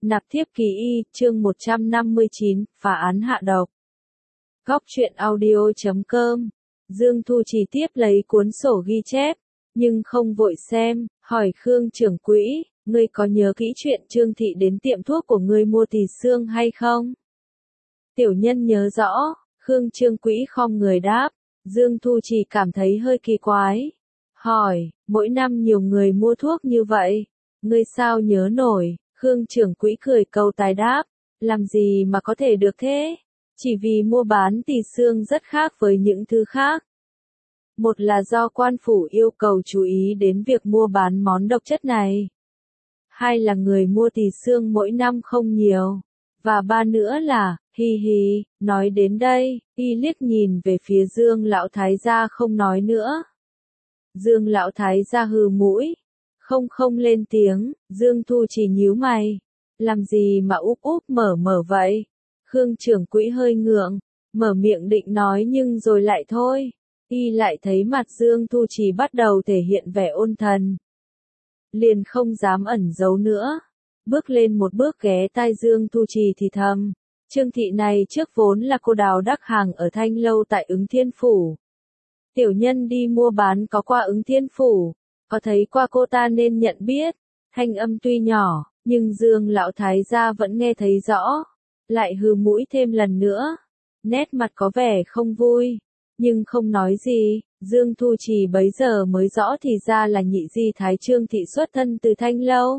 Nạp thiếp ký y, chương 159, phá án hạ độc. Góc truyện audio.com. Dương Thu Trì tiếp lấy cuốn sổ ghi chép, nhưng không vội xem, hỏi Khương trưởng quỹ, ngươi có nhớ kỹ chuyện Trương Thị đến tiệm thuốc của ngươi mua tỳ xương hay không? Tiểu nhân nhớ rõ, Khương trưởng quỹ khom người đáp. Dương Thu Trì cảm thấy hơi kỳ quái. Hỏi, mỗi năm nhiều người mua thuốc như vậy, ngươi sao nhớ nổi? Khương trưởng quỹ cười câu tài đáp, làm gì mà có thể được thế? Chỉ vì mua bán tỳ xương rất khác với những thứ khác. Một là do quan phủ yêu cầu chú ý đến việc mua bán món độc chất này. Hai là người mua tỳ xương mỗi năm không nhiều. Và ba nữa là, hi hi, nói đến đây, y liếc nhìn về phía Dương lão thái gia không nói nữa. Dương lão thái gia hừ mũi. Không lên tiếng, Dương Thu Trì nhíu mày. Làm gì mà úp úp mở vậy? Khương trưởng quỹ hơi ngượng, mở miệng định nói nhưng rồi lại thôi. Y lại thấy mặt Dương Thu Trì bắt đầu thể hiện vẻ ôn thần. Liền không dám ẩn giấu nữa. Bước lên một bước ghé tai Dương Thu Trì thì thầm. Trương Thị này trước vốn là cô đào đắc hàng ở Thanh Lâu tại Ứng Thiên Phủ. Tiểu nhân đi mua bán có qua Ứng Thiên Phủ. Có thấy qua cô ta nên nhận biết, thanh âm tuy nhỏ, nhưng Dương lão thái gia vẫn nghe thấy rõ, lại hừ mũi thêm lần nữa, nét mặt có vẻ không vui, nhưng không nói gì. Dương Thu Trì bấy giờ mới rõ thì ra là nhị di thái Trương Thị xuất thân từ Thanh Lâu.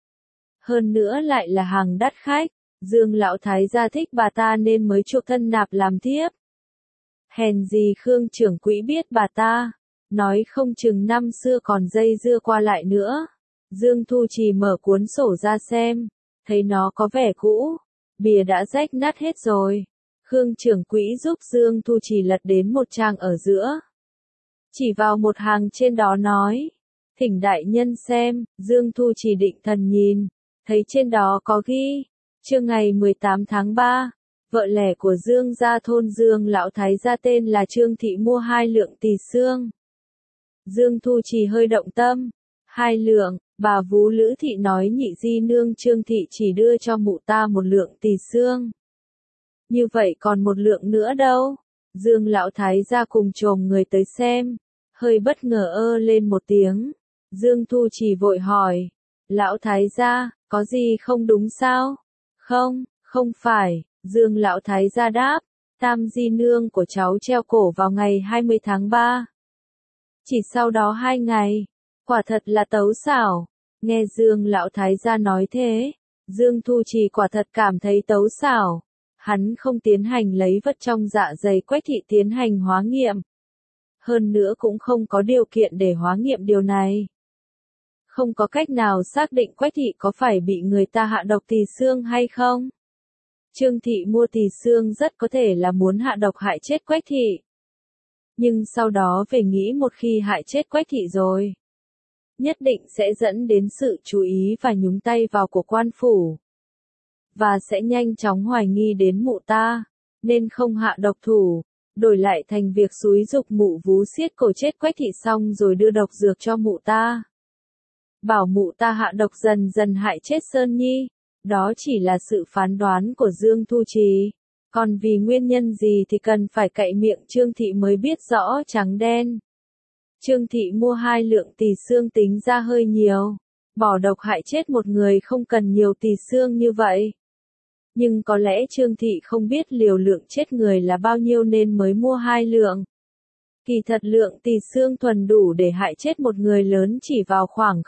Hơn nữa lại là hàng đắt khách, Dương lão thái gia thích bà ta nên mới chuộc thân nạp làm thiếp. Hèn gì Khương trưởng quỹ biết bà ta. Nói không chừng năm xưa còn dây dưa qua lại nữa. Dương Thu Trì mở cuốn sổ ra xem, thấy nó có vẻ cũ, bìa đã rách nát hết rồi. Khương trưởng quỹ giúp Dương Thu Trì lật đến một trang ở giữa. Chỉ vào một hàng trên đó nói, thỉnh đại nhân xem. Dương Thu Trì định thần nhìn, thấy trên đó có ghi, trưa ngày 18 tháng 3, vợ lẽ của Dương gia thôn Dương lão thái gia tên là Trương Thị mua 2 lượng tỳ xương. Dương Thu Trì hơi động tâm. 2 lượng, bà Vú Lữ Thị nói nhị di nương Trương Thị chỉ đưa cho mụ ta 1 lượng tỳ xương. Như vậy còn 1 lượng nữa đâu? Dương lão thái gia cùng chồm người tới xem, hơi bất ngờ lên một tiếng. Dương Thu Trì vội hỏi, lão thái gia, có gì không đúng sao? Không phải, Dương lão thái gia đáp, tam di nương của cháu treo cổ vào ngày 20 tháng 3. Chỉ sau đó 2 ngày, quả thật là tấu xảo. Nghe Dương lão thái gia nói thế, Dương Thu Trì quả thật cảm thấy tấu xảo. Hắn không tiến hành lấy vật trong dạ dày Quách Thị tiến hành hóa nghiệm. Hơn nữa cũng không có điều kiện để hóa nghiệm điều này. Không có cách nào xác định Quách Thị có phải bị người ta hạ độc tỳ xương hay không. Trương Thị mua tỳ xương rất có thể là muốn hạ độc hại chết Quách Thị. Nhưng sau đó về nghĩ một khi hại chết Quách Thị rồi, nhất định sẽ dẫn đến sự chú ý và nhúng tay vào của quan phủ. Và sẽ nhanh chóng hoài nghi đến mụ ta, nên không hạ độc thủ, đổi lại thành việc xúi giục mụ Vú siết cổ chết Quách Thị xong rồi đưa độc dược cho mụ ta. Bảo mụ ta hạ độc dần dần hại chết Sơn Nhi, đó chỉ là sự phán đoán của Dương Thu Trì. Còn vì nguyên nhân gì thì cần phải cậy miệng Trương Thị mới biết rõ trắng đen. Trương Thị mua 2 lượng tỳ xương tính ra hơi nhiều. Bỏ độc hại chết một người không cần nhiều tỳ xương như vậy. Nhưng có lẽ Trương Thị không biết liều lượng chết người là bao nhiêu nên mới mua 2 lượng. Kỳ thật lượng tỳ xương thuần đủ để hại chết một người lớn chỉ vào khoảng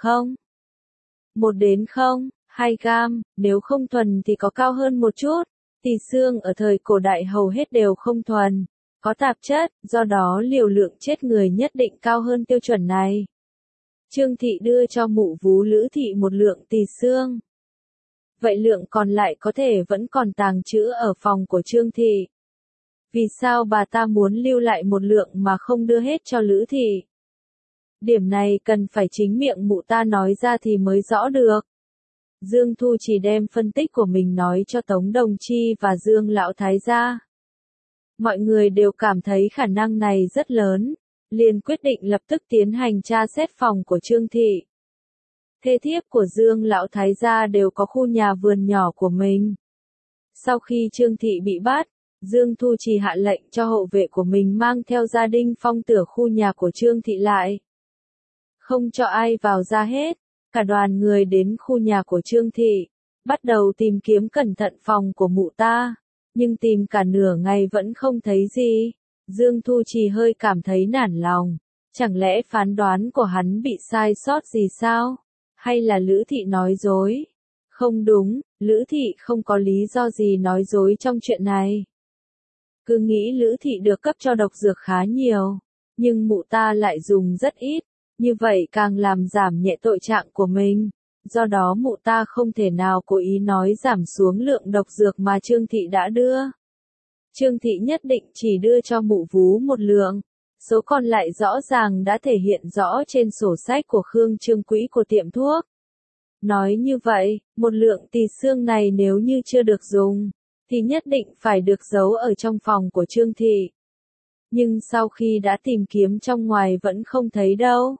1 đến 2 gam, nếu không thuần thì có cao hơn một chút. Tỳ xương ở thời cổ đại hầu hết đều không thuần, có tạp chất, do đó liều lượng chết người nhất định cao hơn tiêu chuẩn này. Trương Thị đưa cho mụ Vú Lữ Thị 1 lượng tỳ xương. Vậy lượng còn lại có thể vẫn còn tàng trữ ở phòng của Trương Thị. Vì sao bà ta muốn lưu lại 1 lượng mà không đưa hết cho Lữ Thị? Điểm này cần phải chính miệng mụ ta nói ra thì mới rõ được. Dương Thu Trì đem phân tích của mình nói cho Tống Đồng Chi và Dương lão thái gia. Mọi người đều cảm thấy khả năng này rất lớn, liền quyết định lập tức tiến hành tra xét phòng của Trương Thị. thê thiếp của Dương lão thái gia đều có khu nhà vườn nhỏ của mình. Sau khi Trương Thị bị bắt, Dương Thu Trì hạ lệnh cho hậu vệ của mình mang theo gia đình phong tỏa khu nhà của Trương Thị lại. Không cho ai vào ra hết, cả đoàn người đến khu nhà của Trương Thị, bắt đầu tìm kiếm cẩn thận phòng của mụ ta, nhưng tìm cả nửa ngày vẫn không thấy gì. Dương Thu Trì hơi cảm thấy nản lòng, chẳng lẽ phán đoán của hắn bị sai sót gì sao? Hay là Lữ Thị nói dối? Không đúng, Lữ Thị không có lý do gì nói dối trong chuyện này. Cứ nghĩ Lữ Thị được cấp cho độc dược khá nhiều, nhưng mụ ta lại dùng rất ít, như vậy càng làm giảm nhẹ tội trạng của mình. Do đó mụ ta không thể nào cố ý nói giảm xuống lượng độc dược mà Trương Thị đã đưa. Trương Thị nhất định chỉ đưa cho mụ Vú một lượng, số còn lại rõ ràng đã thể hiện rõ trên sổ sách của Khương Trương quỹ của tiệm thuốc. Nói như vậy, một lượng tỳ xương này nếu như chưa được dùng, thì nhất định phải được giấu ở trong phòng của Trương Thị. Nhưng sau khi đã tìm kiếm trong ngoài vẫn không thấy đâu.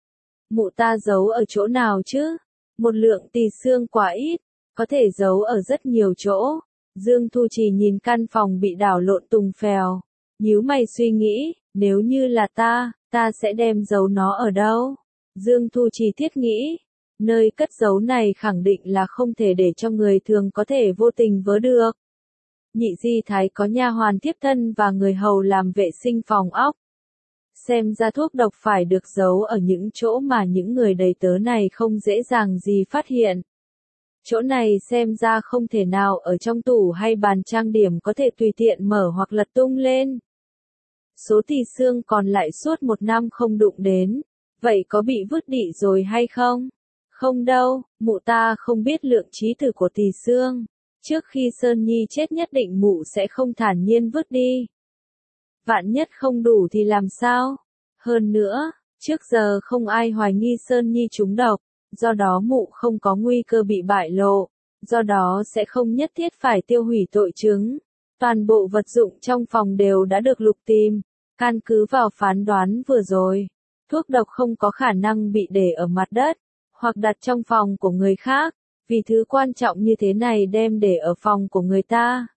Mụ ta giấu ở chỗ nào chứ? Một lượng tỳ xương quá ít, có thể giấu ở rất nhiều chỗ. Dương Thu Trì nhìn căn phòng bị đảo lộn tùng phèo, nhíu mày suy nghĩ, nếu như là ta sẽ đem giấu nó ở đâu? Dương Thu Trì thiết nghĩ, nơi cất giấu này khẳng định là không thể để cho người thường có thể vô tình vớ được. Nhị Di Thái có nha hoàn tiếp thân và người hầu làm vệ sinh phòng ốc. Xem ra thuốc độc phải được giấu ở những chỗ mà những người đầy tớ này không dễ dàng gì phát hiện. Chỗ này xem ra không thể nào ở trong tủ hay bàn trang điểm có thể tùy tiện mở hoặc lật tung lên. Số tỳ xương còn lại suốt một năm không đụng đến, vậy có bị vứt đi rồi hay không? Không đâu, mụ ta không biết lượng trí tử của tỳ xương. Trước khi Sơn Nhi chết nhất định mụ sẽ không thản nhiên vứt đi. Vạn nhất không đủ thì làm sao? Hơn nữa, trước giờ không ai hoài nghi Sơn Nhi trúng độc, do đó mụ không có nguy cơ bị bại lộ, do đó sẽ không nhất thiết phải tiêu hủy tội chứng. Toàn bộ vật dụng trong phòng đều đã được lục tìm, căn cứ vào phán đoán vừa rồi, thuốc độc không có khả năng bị để ở mặt đất, hoặc đặt trong phòng của người khác, vì thứ quan trọng như thế này đem để ở phòng của người ta.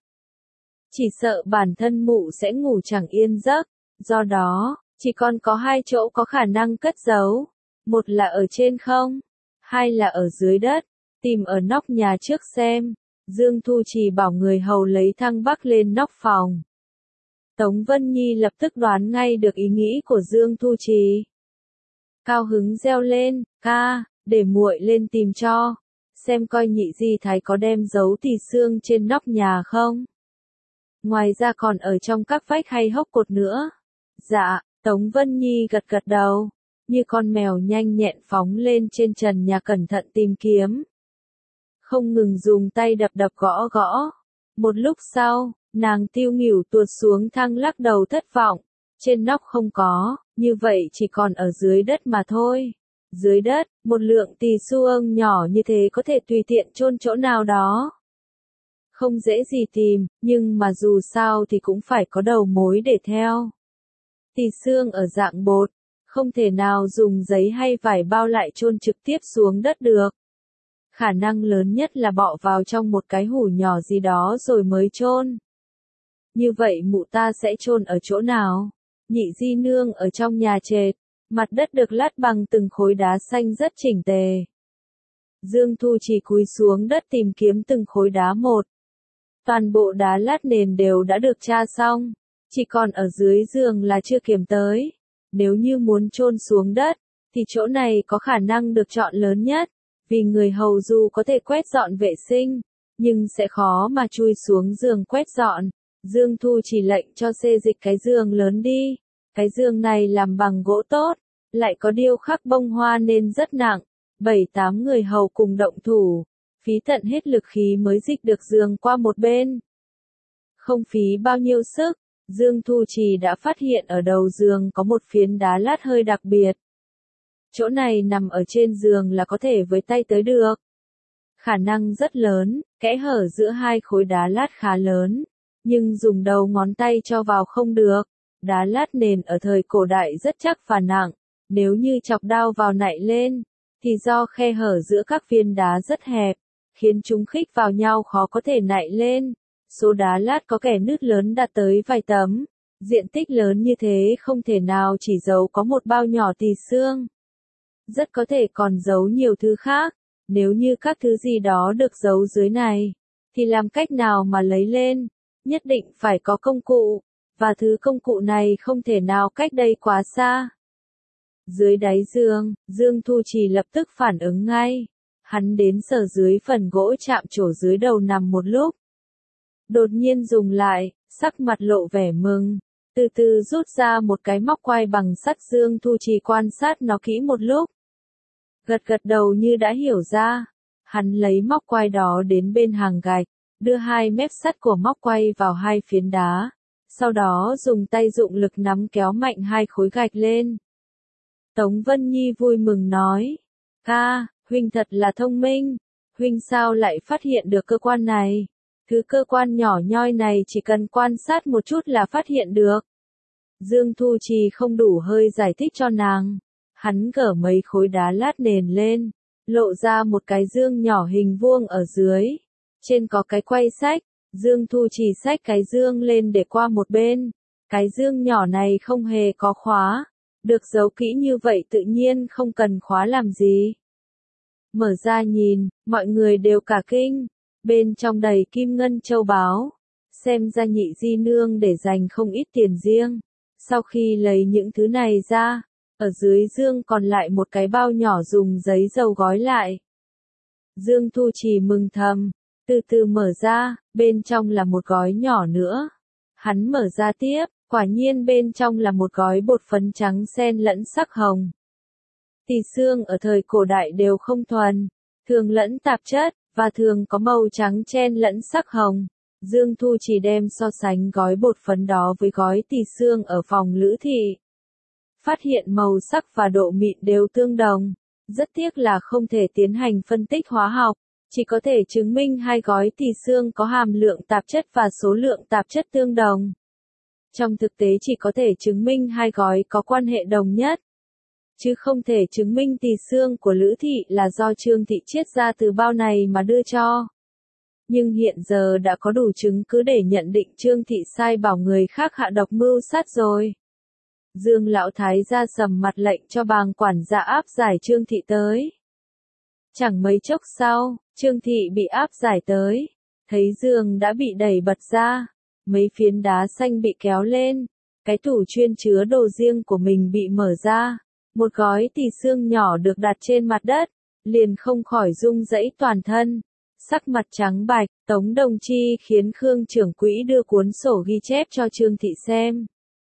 Chỉ sợ bản thân mụ sẽ ngủ chẳng yên giấc, do đó, chỉ còn có hai chỗ có khả năng cất giấu, một là ở trên không, hai là ở dưới đất, tìm ở nóc nhà trước xem. Dương Thu Trì bảo người hầu lấy thang bắc lên nóc phòng. Tống Vân Nhi lập tức đoán ngay được ý nghĩ của Dương Thu Trì. Cao hứng reo lên, ca, để muội lên tìm cho, xem coi Nhị Di Thái có đem giấu tỳ xương trên nóc nhà không. Ngoài ra còn ở trong các vách hay hốc cột nữa. Dạ, Tống Vân Nhi gật gật đầu, như con mèo nhanh nhẹn phóng lên trên trần nhà cẩn thận tìm kiếm. Không ngừng dùng tay đập đập gõ gõ. Một lúc sau, nàng tiêu nghỉu tuột xuống thang lắc đầu thất vọng. Trên nóc không có, như vậy chỉ còn ở dưới đất mà thôi. Dưới đất, một lượng tỳ xương nhỏ như thế có thể tùy tiện chôn chỗ nào đó. Không dễ gì tìm, nhưng mà dù sao thì cũng phải có đầu mối để theo. Tỳ xương ở dạng bột, không thể nào dùng giấy hay vải bao lại chôn trực tiếp xuống đất được. Khả năng lớn nhất là bỏ vào trong một cái hũ nhỏ gì đó rồi mới chôn. Như vậy mụ ta sẽ chôn ở chỗ nào? Nhị Di nương ở trong nhà trệt, mặt đất được lát bằng từng khối đá xanh rất chỉnh tề. Dương Thu Trì cúi xuống đất tìm kiếm từng khối đá một. Toàn bộ đá lát nền đều đã được tra xong, chỉ còn ở dưới giường là chưa kiểm tới. Nếu như muốn chôn xuống đất, thì chỗ này có khả năng được chọn lớn nhất, vì người hầu dù có thể quét dọn vệ sinh, nhưng sẽ khó mà chui xuống giường quét dọn. Dương Thu chỉ lệnh cho xê dịch cái giường lớn đi. Cái giường này làm bằng gỗ tốt, lại có điêu khắc bông hoa nên rất nặng. 7-8 người hầu cùng động thủ, phí tận hết lực khí mới dịch được giường qua một bên. Không phí bao nhiêu sức, Dương Thu Trì đã phát hiện ở đầu giường có một phiến đá lát hơi đặc biệt. Chỗ này nằm ở trên giường là có thể với tay tới được. Khả năng rất lớn, kẽ hở giữa hai khối đá lát khá lớn, nhưng dùng đầu ngón tay cho vào không được. Đá lát nền ở thời cổ đại rất chắc và nặng, nếu như chọc đao vào nạy lên, thì do khe hở giữa các viên đá rất hẹp, khiến chúng khích vào nhau khó có thể nạy lên. Số đá lát có kẽ nứt lớn đạt tới vài tấm. Diện tích lớn như thế không thể nào chỉ giấu có một bao nhỏ tỳ xương. Rất có thể còn giấu nhiều thứ khác. Nếu như các thứ gì đó được giấu dưới này, thì làm cách nào mà lấy lên? Nhất định phải có công cụ, và thứ công cụ này không thể nào cách đây quá xa. Dưới đáy giường, Dương Thu Trì lập tức phản ứng ngay. Hắn đến sờ dưới phần gỗ chạm trổ dưới đầu nằm một lúc. Đột nhiên dùng lại, sắc mặt lộ vẻ mừng. Từ từ rút ra một cái móc quai bằng sắt. Dương Thu Trì quan sát nó kỹ một lúc. Gật gật đầu như đã hiểu ra. Hắn lấy móc quai đó đến bên hàng gạch, đưa hai mép sắt của móc quai vào hai phiến đá. Sau đó dùng tay dụng lực nắm kéo mạnh hai khối gạch lên. Tống Vân Nhi vui mừng nói. Ca, huynh thật là thông minh. Huynh sao lại phát hiện được cơ quan này? Thứ cơ quan nhỏ nhoi này chỉ cần quan sát một chút là phát hiện được. Dương Thu Trì không đủ hơi giải thích cho nàng. Hắn gỡ mấy khối đá lát nền lên, lộ ra một cái dương nhỏ hình vuông ở dưới. Trên có cái quay xách. Dương Thu Trì xách cái dương lên để qua một bên. Cái dương nhỏ này không hề có khóa. Được giấu kỹ như vậy tự nhiên không cần khóa làm gì. Mở ra nhìn, mọi người đều cả kinh. Bên trong đầy kim ngân châu báu. Xem ra Nhị di nương để dành không ít tiền riêng. Sau khi lấy những thứ này ra, ở dưới dương còn lại một cái bao nhỏ dùng giấy dầu gói lại. Dương Thu Trì mừng thầm, từ từ mở ra, bên trong là một gói nhỏ nữa. Hắn mở ra tiếp, quả nhiên bên trong là một gói bột phấn trắng xen lẫn sắc hồng. Tỳ xương ở thời cổ đại đều không thuần, thường lẫn tạp chất, và thường có màu trắng chen lẫn sắc hồng. Dương Thu Trì đem so sánh gói bột phấn đó với gói tỳ xương ở phòng Lữ Thị. Phát hiện màu sắc và độ mịn đều tương đồng. Rất tiếc là không thể tiến hành phân tích hóa học, chỉ có thể chứng minh hai gói tỳ xương có hàm lượng tạp chất và số lượng tạp chất tương đồng. Trong thực tế chỉ có thể chứng minh hai gói có quan hệ đồng nhất, chứ không thể chứng minh tỳ xương của Lữ Thị là do Trương Thị chiết ra từ bao này mà đưa cho. Nhưng hiện giờ đã có đủ chứng cứ để nhận định Trương Thị sai bảo người khác hạ độc mưu sát rồi. Dương lão thái gia sầm mặt lệnh cho bàng quản gia áp giải Trương Thị tới. Chẳng mấy chốc sau, Trương Thị bị áp giải tới. Thấy giường đã bị đẩy bật ra. Mấy phiến đá xanh bị kéo lên. Cái tủ chuyên chứa đồ riêng của mình bị mở ra. Một gói tỳ xương nhỏ được đặt trên mặt đất. Liền không khỏi rung rẩy toàn thân. Sắc mặt trắng bạch, Tống Đồng Chi khiến Khương trưởng quỹ đưa cuốn sổ ghi chép cho Trương Thị xem.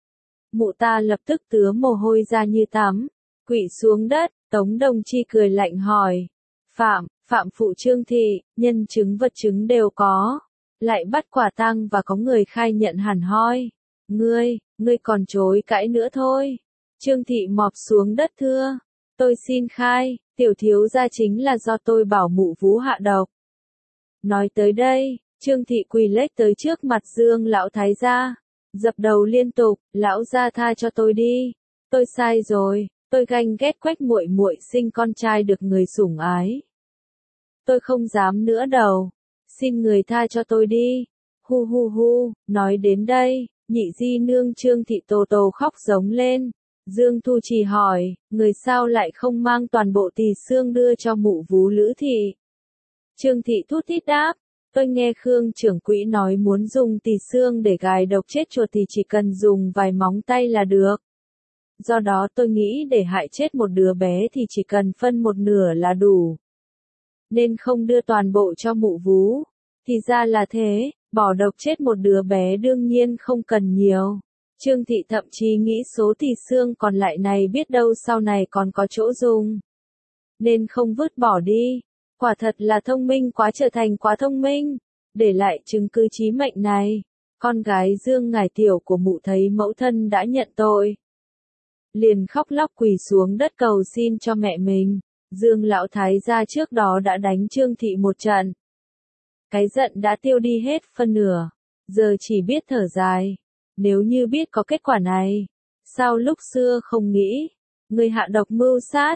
Mụ ta lập tức tứa mồ hôi ra như tắm, quỵ xuống đất. Tống Đồng Chi cười lạnh hỏi. Phạm phụ Trương Thị, nhân chứng vật chứng đều có. Lại bắt quả tang và có người khai nhận hẳn hoi. Ngươi còn chối cãi nữa thôi. Trương Thị mọp xuống đất thưa. Tôi xin khai, tiểu thiếu gia chính là do tôi bảo mụ vú hạ độc. Nói tới đây, Trương Thị quỳ lết tới trước mặt Dương lão thái gia, dập đầu liên tục, lão gia tha cho tôi đi, tôi sai rồi, tôi ganh ghét Quách muội muội sinh con trai được người sủng ái. Tôi không dám nữa đâu, xin người tha cho tôi đi. Hu hu hu, nói đến đây, Nhị di nương Trương Thị Tô Tô khóc giống lên. Dương Thu Trì hỏi, người sao lại không mang toàn bộ tỳ xương đưa cho mụ vú Lữ Thị? Trương Thị thút thít đáp, tôi nghe Khương trưởng quỹ nói muốn dùng tỳ xương để gài độc chết chuột thì chỉ cần dùng vài móng tay là được. Do đó tôi nghĩ để hại chết một đứa bé thì chỉ cần phân một nửa là đủ. Nên không đưa toàn bộ cho mụ vú. Thì ra là thế, bỏ độc chết một đứa bé đương nhiên không cần nhiều. Trương Thị thậm chí nghĩ số tỳ xương còn lại này biết đâu sau này còn có chỗ dùng. Nên không vứt bỏ đi. Quả thật là thông minh quá, trở thành quá thông minh. Để lại chứng cứ chí mệnh này. Con gái Dương Ngải Tiểu của mụ thấy mẫu thân đã nhận tội. Liền khóc lóc quỳ xuống đất cầu xin cho mẹ mình. Dương lão thái gia trước đó đã đánh Trương Thị một trận. Cái giận đã tiêu đi hết phân nửa. Giờ chỉ biết thở dài. Nếu như biết có kết quả này, sao lúc xưa không nghĩ? Người hạ độc mưu sát,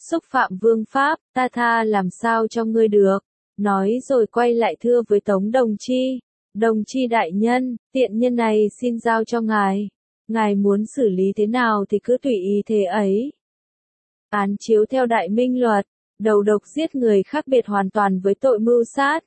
xúc phạm vương pháp, ta tha làm sao cho ngươi được. Nói rồi quay lại thưa với Tống Đồng Chi. Đồng Chi đại nhân, tiện nhân này xin giao cho ngài. Ngài muốn xử lý thế nào thì cứ tùy ý thế ấy. Án chiếu theo Đại Minh luật, đầu độc giết người khác biệt hoàn toàn với tội mưu sát.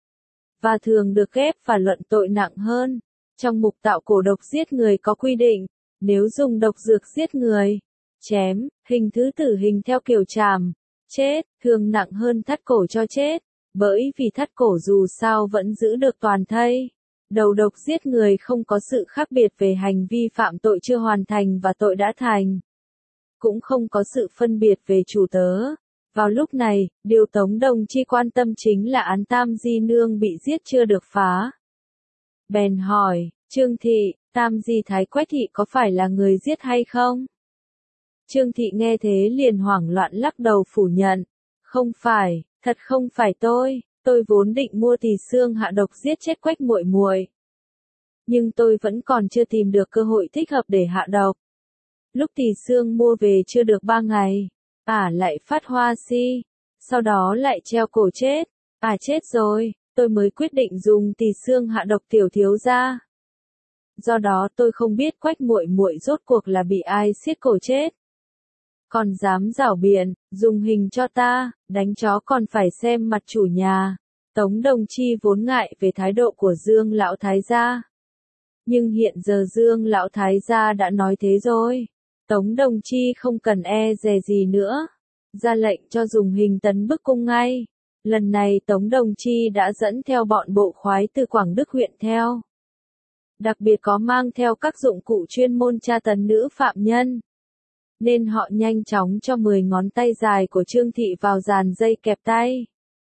Và thường được ghép và luận tội nặng hơn. Trong mục tạo cổ độc giết người có quy định, nếu dùng độc dược giết người, chém, hình thứ tử hình theo kiểu trảm, chết, thường nặng hơn thắt cổ cho chết, bởi vì thắt cổ dù sao vẫn giữ được toàn thây. Đầu độc giết người không có sự khác biệt về hành vi phạm tội chưa hoàn thành và tội đã thành. Cũng không có sự phân biệt về chủ tớ. Vào lúc này, điều Tống Đồng Chi quan tâm chính là án Tam Di Nương bị giết chưa được phá. Bèn hỏi, Trương Thị, Tam Di Thái Quách Thị có phải là người giết hay không? Trương Thị nghe thế liền hoảng loạn lắc đầu phủ nhận. Không phải, thật không phải tôi vốn định mua Tỳ Xương hạ độc giết chết Quách muội muội. Nhưng tôi vẫn còn chưa tìm được cơ hội thích hợp để hạ độc. Lúc Tỳ Xương mua về chưa được 3 ngày, lại phát hoa si, sau đó lại treo cổ chết. Chết rồi, tôi mới quyết định dùng Tỳ Xương hạ độc tiểu thiếu gia. Do đó tôi không biết Quách muội muội rốt cuộc là bị ai xiết cổ chết. Còn dám giảo biện, dùng hình cho ta, đánh chó còn phải xem mặt chủ nhà. Tống Đồng Chi vốn ngại về thái độ của Dương lão thái gia. Nhưng hiện giờ Dương lão thái gia đã nói thế rồi. Tống Đồng Chi không cần e dè gì nữa. Ra lệnh cho dùng hình tấn bức cung ngay. Lần này Tống Đồng Chi đã dẫn theo bọn bộ khoái từ Quảng Đức huyện theo. Đặc biệt có mang theo các dụng cụ chuyên môn tra tấn nữ phạm nhân. Nên họ nhanh chóng cho 10 ngón tay dài của Trương Thị vào dàn dây kẹp tay.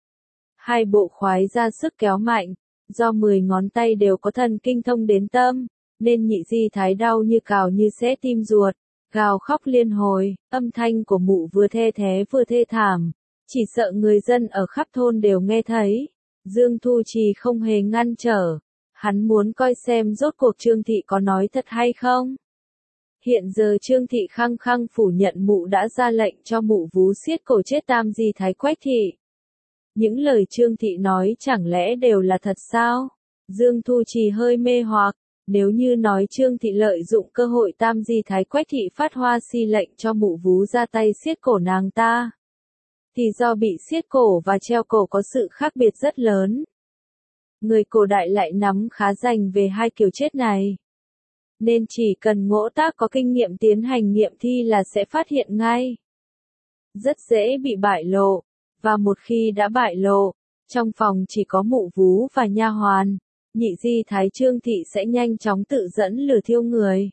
Hai bộ khoái ra sức kéo mạnh, do 10 ngón tay đều có thần kinh thông đến tâm, nên Nhị Di Thái đau như cào như xé tim ruột, gào khóc liên hồi, âm thanh của mụ vừa the thé vừa thê thảm, chỉ sợ người dân ở khắp thôn đều nghe thấy. Dương Thu Trì không hề ngăn trở, hắn muốn coi xem rốt cuộc Trương Thị có nói thật hay không. Hiện giờ Trương Thị khăng khăng phủ nhận mụ đã ra lệnh cho mụ vú xiết cổ chết Tam Di Thái Quách Thị. Những lời Trương Thị nói chẳng lẽ đều là thật sao? Dương Thu Trì hơi mê hoặc, nếu như nói Trương Thị lợi dụng cơ hội Tam Di Thái Quách Thị phát hoa si lệnh cho mụ vú ra tay xiết cổ nàng ta, thì do bị xiết cổ và treo cổ có sự khác biệt rất lớn. Người cổ đại lại nắm khá rành về hai kiểu chết này. Nên chỉ cần ngỗ tác có kinh nghiệm tiến hành nghiệm thi là sẽ phát hiện ngay. Rất dễ bị bại lộ, và một khi đã bại lộ, trong phòng chỉ có mụ vú và nha hoàn, Nhị Di Thái Trương Thị sẽ nhanh chóng tự dẫn lửa thiêu người.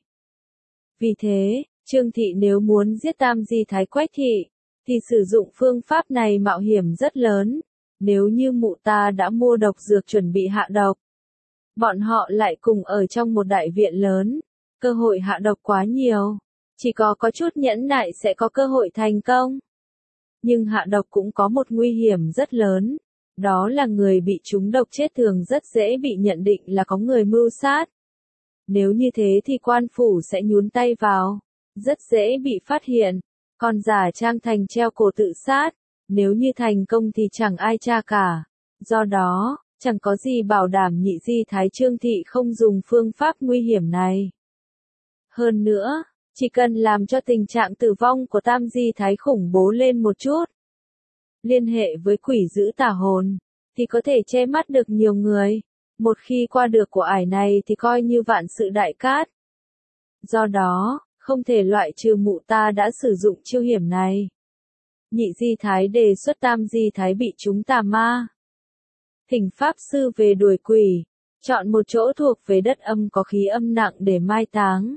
Vì thế, Trương Thị nếu muốn giết Tam Di Thái Quách Thị, thì sử dụng phương pháp này mạo hiểm rất lớn. Nếu như mụ ta đã mua độc dược chuẩn bị hạ độc, bọn họ lại cùng ở trong một đại viện lớn, cơ hội hạ độc quá nhiều, chỉ có chút nhẫn nại sẽ có cơ hội thành công. Nhưng hạ độc cũng có một nguy hiểm rất lớn, đó là người bị trúng độc chết thường rất dễ bị nhận định là có người mưu sát. Nếu như thế thì quan phủ sẽ nhúng tay vào, rất dễ bị phát hiện, còn giả trang thành treo cổ tự sát, nếu như thành công thì chẳng ai tra cả. Do đó, chẳng có gì bảo đảm Nhị Di Thái Trương Thị không dùng phương pháp nguy hiểm này. Hơn nữa, chỉ cần làm cho tình trạng tử vong của Tam Di Thái khủng bố lên một chút, liên hệ với quỷ dữ tà hồn, thì có thể che mắt được nhiều người. Một khi qua được của ải này thì coi như vạn sự đại cát. Do đó, không thể loại trừ mụ ta đã sử dụng chiêu hiểm này. Nhị Di Thái đề xuất Tam Di Thái bị trúng tà ma, thỉnh pháp sư về đuổi quỷ, chọn một chỗ thuộc về đất âm có khí âm nặng để mai táng.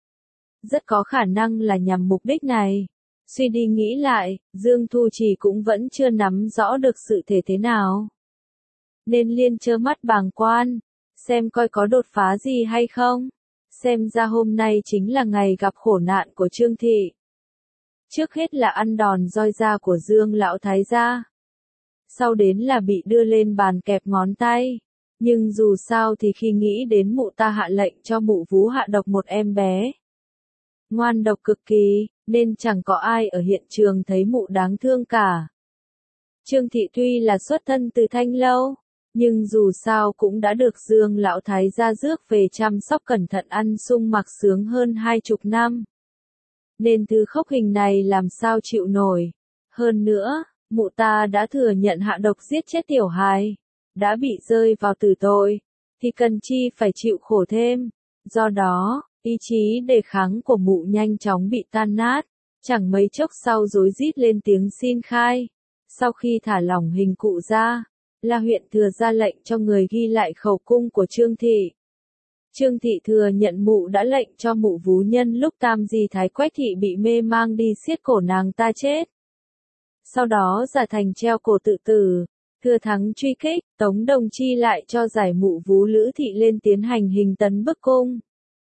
Rất có khả năng là nhằm mục đích này. Suy đi nghĩ lại, Dương Thu Trì cũng vẫn chưa nắm rõ được sự thể thế nào. Nên liên trơ mắt bàng quan, xem coi có đột phá gì hay không. Xem ra hôm nay chính là ngày gặp khổ nạn của Trương Thị. Trước hết là ăn đòn roi da của Dương lão thái gia. Sau đến là bị đưa lên bàn kẹp ngón tay. Nhưng dù sao thì khi nghĩ đến mụ ta hạ lệnh cho mụ vú hạ độc một em bé ngoan độc cực kỳ, nên chẳng có ai ở hiện trường thấy mụ đáng thương cả. Trương Thị tuy là xuất thân từ Thanh Lâu, nhưng dù sao cũng đã được Dương lão thái gia rước về chăm sóc cẩn thận ăn sung mặc sướng hơn 20 năm. Nên thứ khốc hình này làm sao chịu nổi. Hơn nữa, mụ ta đã thừa nhận hạ độc giết chết tiểu hài, đã bị rơi vào tử tội, thì cần chi phải chịu khổ thêm. Do đó, ý chí đề kháng của mụ nhanh chóng bị tan nát, chẳng mấy chốc sau rối rít lên tiếng xin khai. Sau khi thả lỏng hình cụ ra, La huyện thừa ra lệnh cho người ghi lại khẩu cung của Trương Thị. Trương Thị thừa nhận mụ đã lệnh cho mụ vú nhân lúc Tam Di Thái Quách Thị bị mê mang đi xiết cổ nàng ta chết. Sau đó giả thành treo cổ tự tử. Thừa thắng truy kích, Tống Đồng Chi lại cho giải mụ vú Lữ Thị lên tiến hành hình tấn bức cung.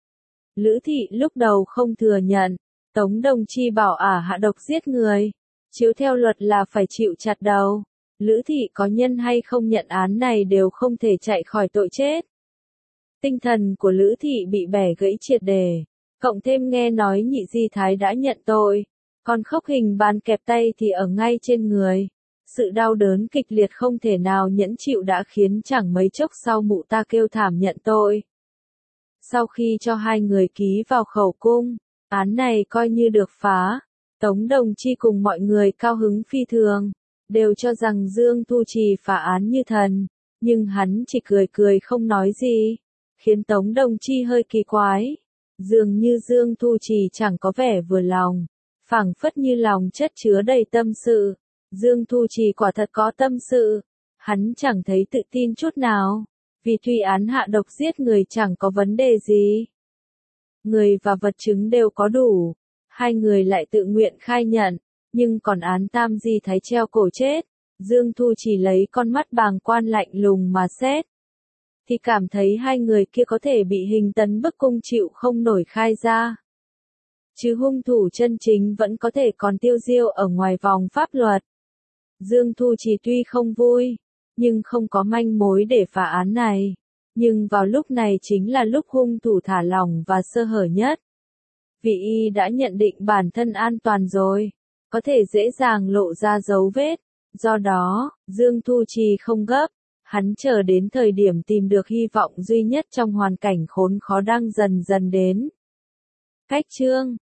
Lữ Thị lúc đầu không thừa nhận, Tống Đồng Chi bảo hạ độc giết người, chiếu theo luật là phải chịu chặt đầu. Lữ Thị có nhân hay không nhận án này đều không thể chạy khỏi tội chết. Tinh thần của Lữ Thị bị bẻ gãy triệt đề, cộng thêm nghe nói Nhị Di Thái đã nhận tội, còn khốc hình bàn kẹp tay thì ở ngay trên người. Sự đau đớn kịch liệt không thể nào nhẫn chịu đã khiến chẳng mấy chốc sau mụ ta kêu thảm nhận tội. Sau khi cho hai người ký vào khẩu cung, án này coi như được phá. Tống Đồng Chi cùng mọi người cao hứng phi thường, đều cho rằng Dương Thu Trì phá án như thần, nhưng hắn chỉ cười cười không nói gì, khiến Tống Đồng Chi hơi kỳ quái. Dường như Dương Thu Trì chẳng có vẻ vừa lòng, phảng phất như lòng chất chứa đầy tâm sự. Dương Thu Trì quả thật có tâm sự, hắn chẳng thấy tự tin chút nào, vì tuy án hạ độc giết người chẳng có vấn đề gì. Người và vật chứng đều có đủ, hai người lại tự nguyện khai nhận, nhưng còn án Tam Di Thái treo cổ chết, Dương Thu Trì lấy con mắt bàng quan lạnh lùng mà xét, thì cảm thấy hai người kia có thể bị hình tấn bức cung chịu không nổi khai ra. Chứ hung thủ chân chính vẫn có thể còn tiêu diêu ở ngoài vòng pháp luật. Dương Thu Trì tuy không vui, nhưng không có manh mối để phá án này. Nhưng vào lúc này chính là lúc hung thủ thả lỏng và sơ hở nhất. Vì y đã nhận định bản thân an toàn rồi, có thể dễ dàng lộ ra dấu vết. Do đó, Dương Thu Trì không gấp, hắn chờ đến thời điểm tìm được hy vọng duy nhất trong hoàn cảnh khốn khó đang dần dần đến. Cách chương